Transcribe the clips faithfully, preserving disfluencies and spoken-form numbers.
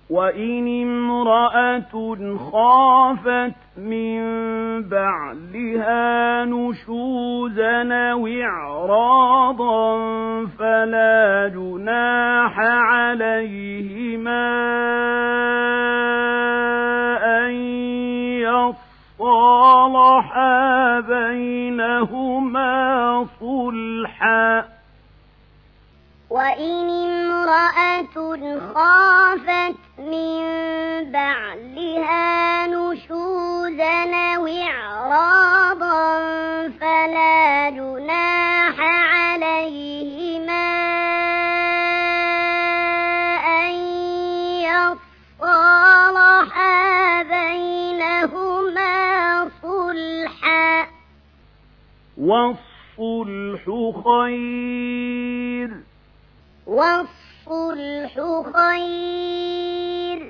وإن امرأة خافت من بعلها نشوزا أو إعراضا فلا جناح عليهما أن يصالحا بينهما صلحا. وإن امرأة خافت من بعلها نشوزا أو إعراضا فلا جناح عليهما أن يصالحا بينهما صلحا، والصلح خير والصلح خير.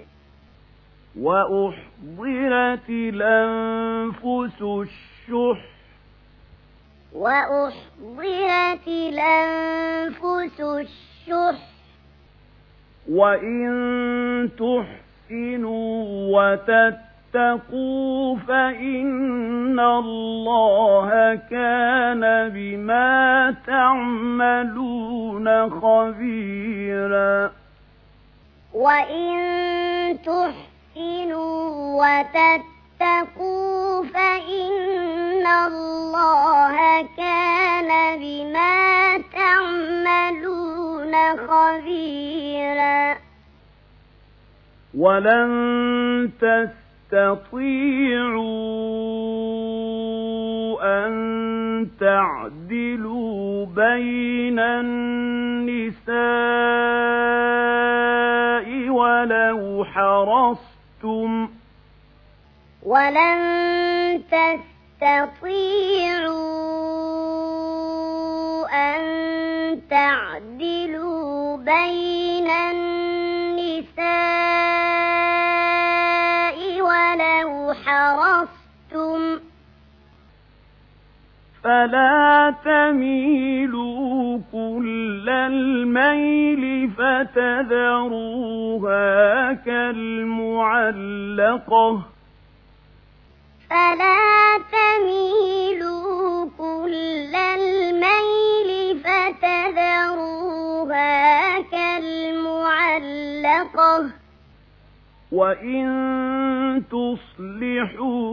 وأحضرت الأنفس الشح وأحضرت الأنفس الشح وإن تحسنوا وتتقوا فإن الله كان بما تعملون خبيرا. وإن تحسنوا وتتقوا فإن الله كان بما تعملون خبيرا. ولن تستطيعوا أن تعدلوا بين النساء ولو حرصتم ولن تستطيعوا أن تعدلوا بين النساء ولو حرصتم فلا تميلوا كل الميل فتذروها كالمعلقة فلا تميلوا كل الميل فتذروها كالمعلقة. وإن تصلحوا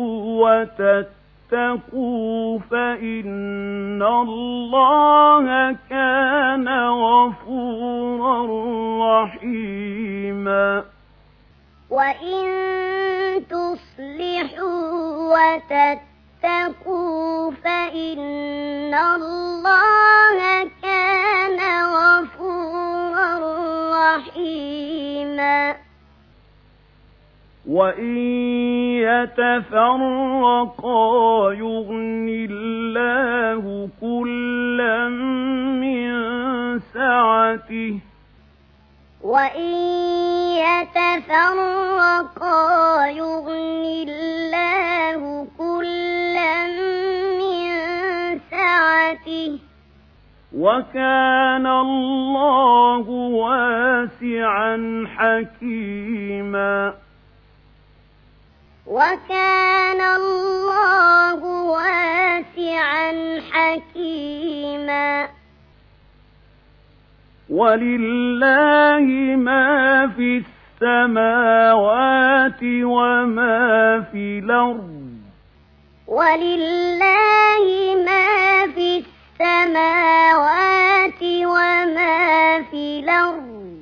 وتتقوا فإن الله كان غفورا رحيما. وإن تصلحوا وتتقوا فإن الله كان غفورا رحيما. وإن يتفرقا يغن الله كلا من سعته وإن يتفرقا يغن الله كلا من سعته وكان الله واسعا حكيما. وكان الله واسعا حكيما. ولله ما في السماوات وما في الأرض ولله ما في السماوات وما في الأرض.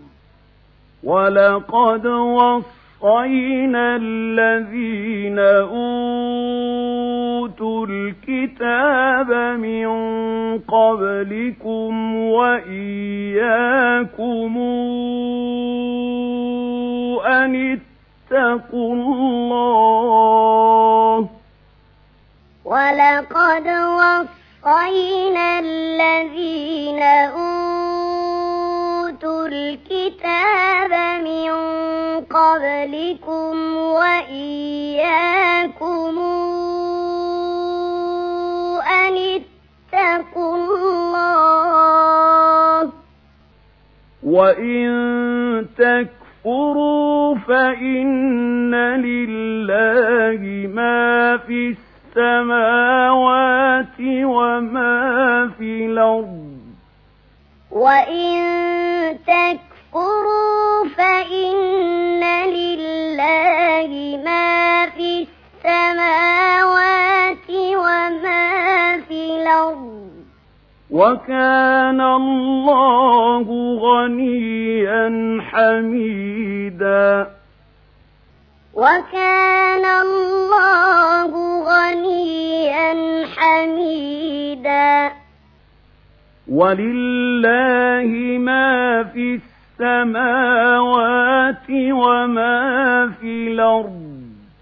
ولقد وصينا الذين أوتوا الكتاب من قبلكم وإياكم أن اتقوا الله. ولقد وصينا الذين أوتوا الكتاب من قبلكم وإياكم أن اتقوا الله. وإن تكفروا تكفروا فإن لله ما في السماوات وما في الأرض وإن تكفروا فإن لله ما في السماوات وما في الأرض وكان الله غنيا حميدا وكان الله غنيا حميدا ولله ما في السماوات وما في الأرض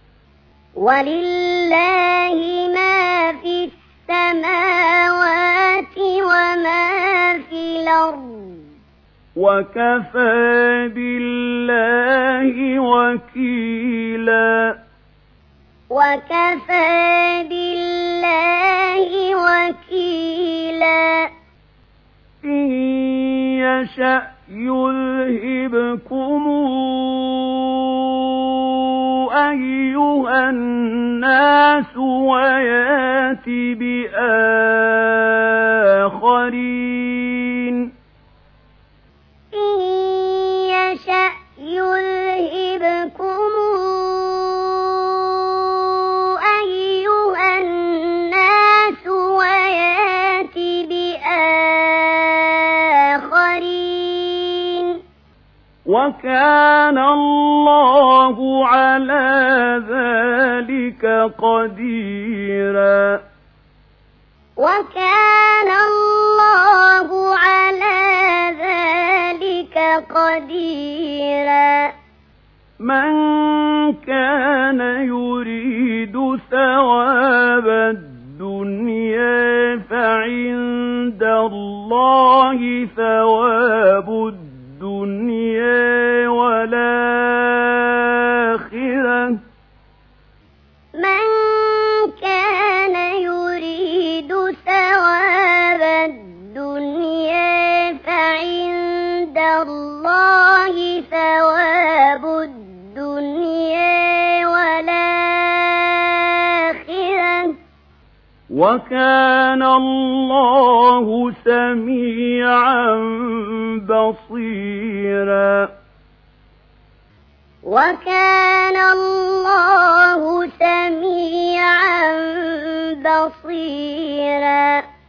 ولله ما في السماوات وما في الأرض وكفى بالله وكيلا وكفى بالله وكيلا إن يشأ يذهبكم أيها الناس ويات بآخرين إن يشأ يذهبكم أيها الناس ويات بآخرين وكان الله على ذلك قديرا وكان الله على ذلك قديرا من كان يريد ثواب الدنيا فعند الله ثواب الدنيا والآخرة من كان يريد ثواب الدنيا فعند الله ثواب الدنيا والآخرة وكان الله سميعا بصيرا وكان الله سميعا بصيرا